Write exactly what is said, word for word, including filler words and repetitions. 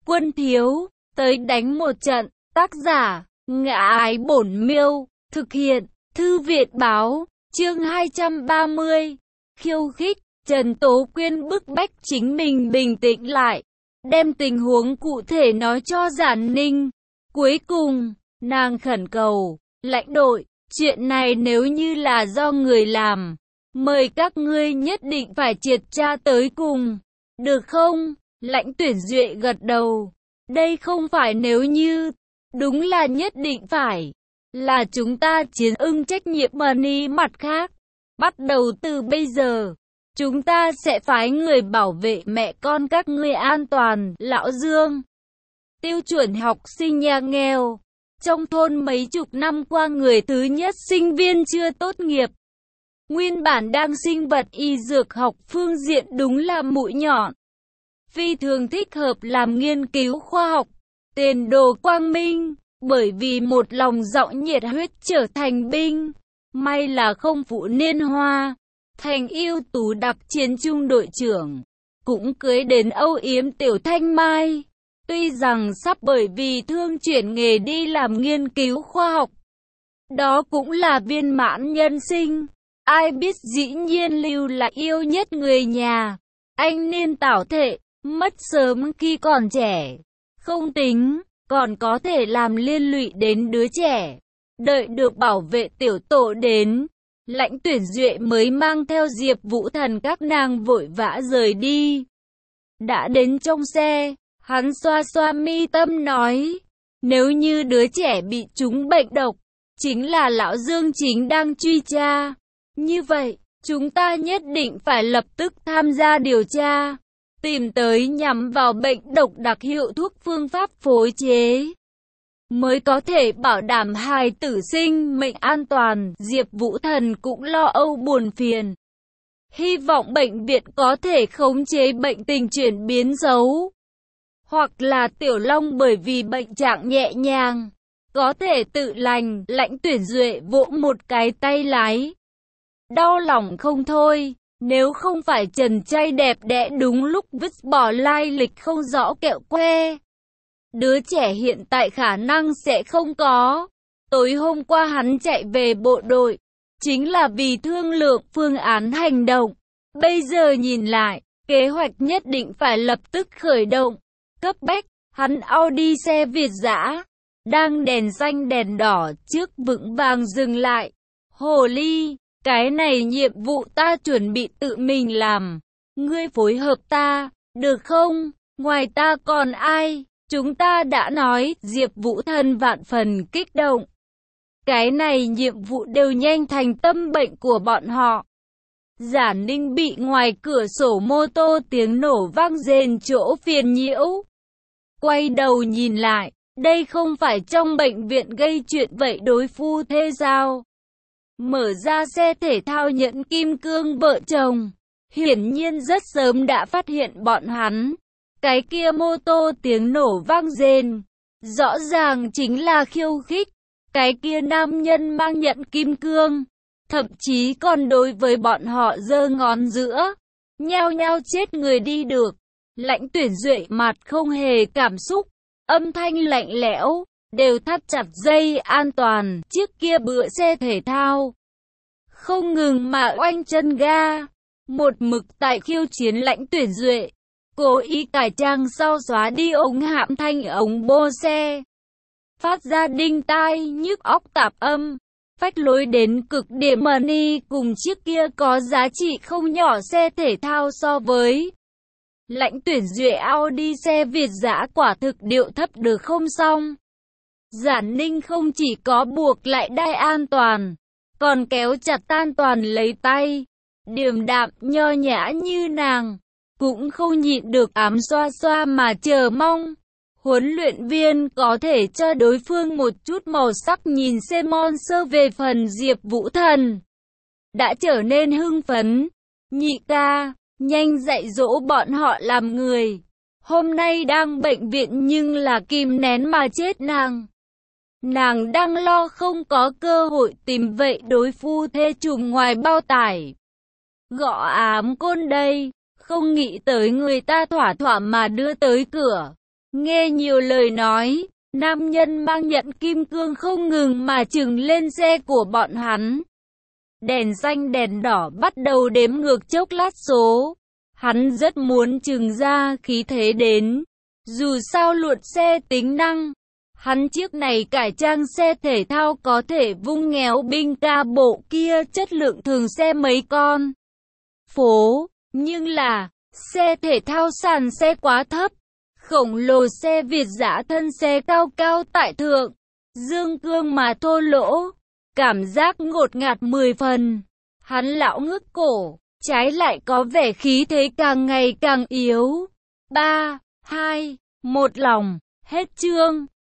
Quân thiếu, tới đánh một trận. Tác giả, Ngã Ái Bổn Miêu. Thực hiện, Thư viện báo. Chương hai trăm ba mươi. Khiêu khích. Trần Tố Quyên bức bách chính mình bình tĩnh lại, đem tình huống cụ thể nói cho Giản Ninh. Cuối cùng, nàng khẩn cầu, lãnh đội, chuyện này nếu như là do người làm, mời các ngươi nhất định phải triệt tra tới cùng. Được không? Lãnh Tuyển Duệ gật đầu. Đây không phải nếu như, đúng là nhất định phải. Là chúng ta chiến ưng trách nhiệm money. Mặt khác, bắt đầu từ bây giờ, chúng ta sẽ phái người bảo vệ mẹ con các ngươi an toàn. Lão Dương, tiêu chuẩn học sinh nhà nghèo, trong thôn mấy chục năm qua người thứ nhất sinh viên chưa tốt nghiệp. Nguyên bản đang sinh vật y dược học phương diện đúng là mũi nhọn, phi thường thích hợp làm nghiên cứu khoa học, tiền đồ quang minh, bởi vì một lòng dõng nhiệt huyết trở thành binh. May là không phụ niên hoa, thành ưu tú đặc chiến trung đội trưởng, cũng cưới đến âu yếm Tiểu Thanh Mai. Tuy rằng sắp bởi vì thương chuyển nghề đi làm nghiên cứu khoa học, đó cũng là viên mãn nhân sinh. Ai biết dĩ nhiên lưu là yêu nhất người nhà. Anh niên tảo thệ, mất sớm khi còn trẻ. Không tính, còn có thể làm liên lụy đến đứa trẻ. Đợi được bảo vệ tiểu tổ đến, Lãnh Tuyển Duệ mới mang theo Diệp Vũ Thần các nàng vội vã rời đi. Đã đến trong xe, hắn xoa xoa mi tâm nói, nếu như đứa trẻ bị trúng bệnh độc, chính là lão Dương chính đang truy tra. Như vậy, chúng ta nhất định phải lập tức tham gia điều tra, tìm tới nhắm vào bệnh độc đặc hiệu thuốc phương pháp phối chế, mới có thể bảo đảm hài tử sinh mệnh an toàn. Diệp Vũ Thần cũng lo âu buồn phiền, hy vọng bệnh viện có thể khống chế bệnh tình chuyển biến xấu, hoặc là Tiểu Long bởi vì bệnh trạng nhẹ nhàng, có thể tự lành. Lãnh Tuyển Duệ vỗ một cái tay lái, đau lòng không thôi. Nếu không phải Trần trai đẹp đẽ đúng lúc vứt bỏ lai lịch không rõ kẹo que, đứa trẻ hiện tại khả năng sẽ không có. Tối hôm qua hắn chạy về bộ đội, chính là vì thương lượng phương án hành động. Bây giờ nhìn lại, kế hoạch nhất định phải lập tức khởi động. Cấp bách, hắn Audi xe Việt dã, đang đèn xanh đèn đỏ trước vững vàng dừng lại. Hồ ly, cái này nhiệm vụ ta chuẩn bị tự mình làm, ngươi phối hợp ta, được không? Ngoài ta còn ai? Chúng ta đã nói. Diệp Vũ Thần vạn phần kích động. Cái này nhiệm vụ đều nhanh thành tâm bệnh của bọn họ. Giản Ninh bị ngoài cửa sổ mô tô tiếng nổ vang rền chỗ phiền nhiễu. Quay đầu nhìn lại, đây không phải trong bệnh viện gây chuyện vậy đối phu thê sao? Mở ra xe thể thao Nhẫn Kim Cương vợ chồng, hiển nhiên rất sớm đã phát hiện bọn hắn. Cái kia mô tô tiếng nổ vang rền, rõ ràng chính là khiêu khích. Cái kia nam nhân mang Nhẫn Kim Cương, thậm chí còn đối với bọn họ giơ ngón giữa, nhao nhao chết người đi được. Lãnh Tuyển Duệ mặt không hề cảm xúc, âm thanh lạnh lẽo, đều thắt chặt dây an toàn. Chiếc kia bựa xe thể thao không ngừng mà oanh chân ga, một mực tại khiêu chiến. Lãnh Tuyển Duệ cố ý cải trang sau xóa đi ống hãm thanh ống bô xe, phát ra đinh tai nhức óc tạp âm, phách lối đến cực điểm. Money cùng chiếc kia có giá trị không nhỏ xe thể thao so với Lãnh Tuyển Duệ Audi xe Việt dã quả thực điệu thấp được không xong. Giản Ninh không chỉ có buộc lại đai an toàn, còn kéo chặt tan toàn lấy tay. Điềm đạm nho nhã như nàng, cũng không nhịn được ám xoa xoa mà chờ mong huấn luyện viên có thể cho đối phương một chút màu sắc. Nhìn xem Monster về phần Diệp Vũ Thần đã trở nên hưng phấn. Nhị ca, nhanh dạy dỗ bọn họ làm người. Hôm nay đang bệnh viện nhưng là kìm nén mà chết nàng. Nàng đang lo không có cơ hội tìm vậy đối phu thê trùm ngoài bao tải. Gõ ám côn đây, không nghĩ tới người ta thỏa thỏa mà đưa tới cửa. Nghe nhiều lời nói, nam nhân mang nhận kim cương không ngừng mà chừng lên xe của bọn hắn. Đèn xanh đèn đỏ bắt đầu đếm ngược chốc lát số. Hắn rất muốn chừng ra khí thế đến. Dù sao luật xe tính năng, hắn chiếc này cải trang xe thể thao có thể vung nghèo binh ca bộ kia chất lượng thường xe mấy con phố. Nhưng là, xe thể thao sàn xe quá thấp. Khổng lồ xe Việt dã thân xe cao cao tại thượng. Dương cương mà thô lỗ. Cảm giác ngột ngạt mười phần. Hắn lão ngước cổ, trái lại có vẻ khí thế càng ngày càng yếu. ba, hai, một lòng, hết chương.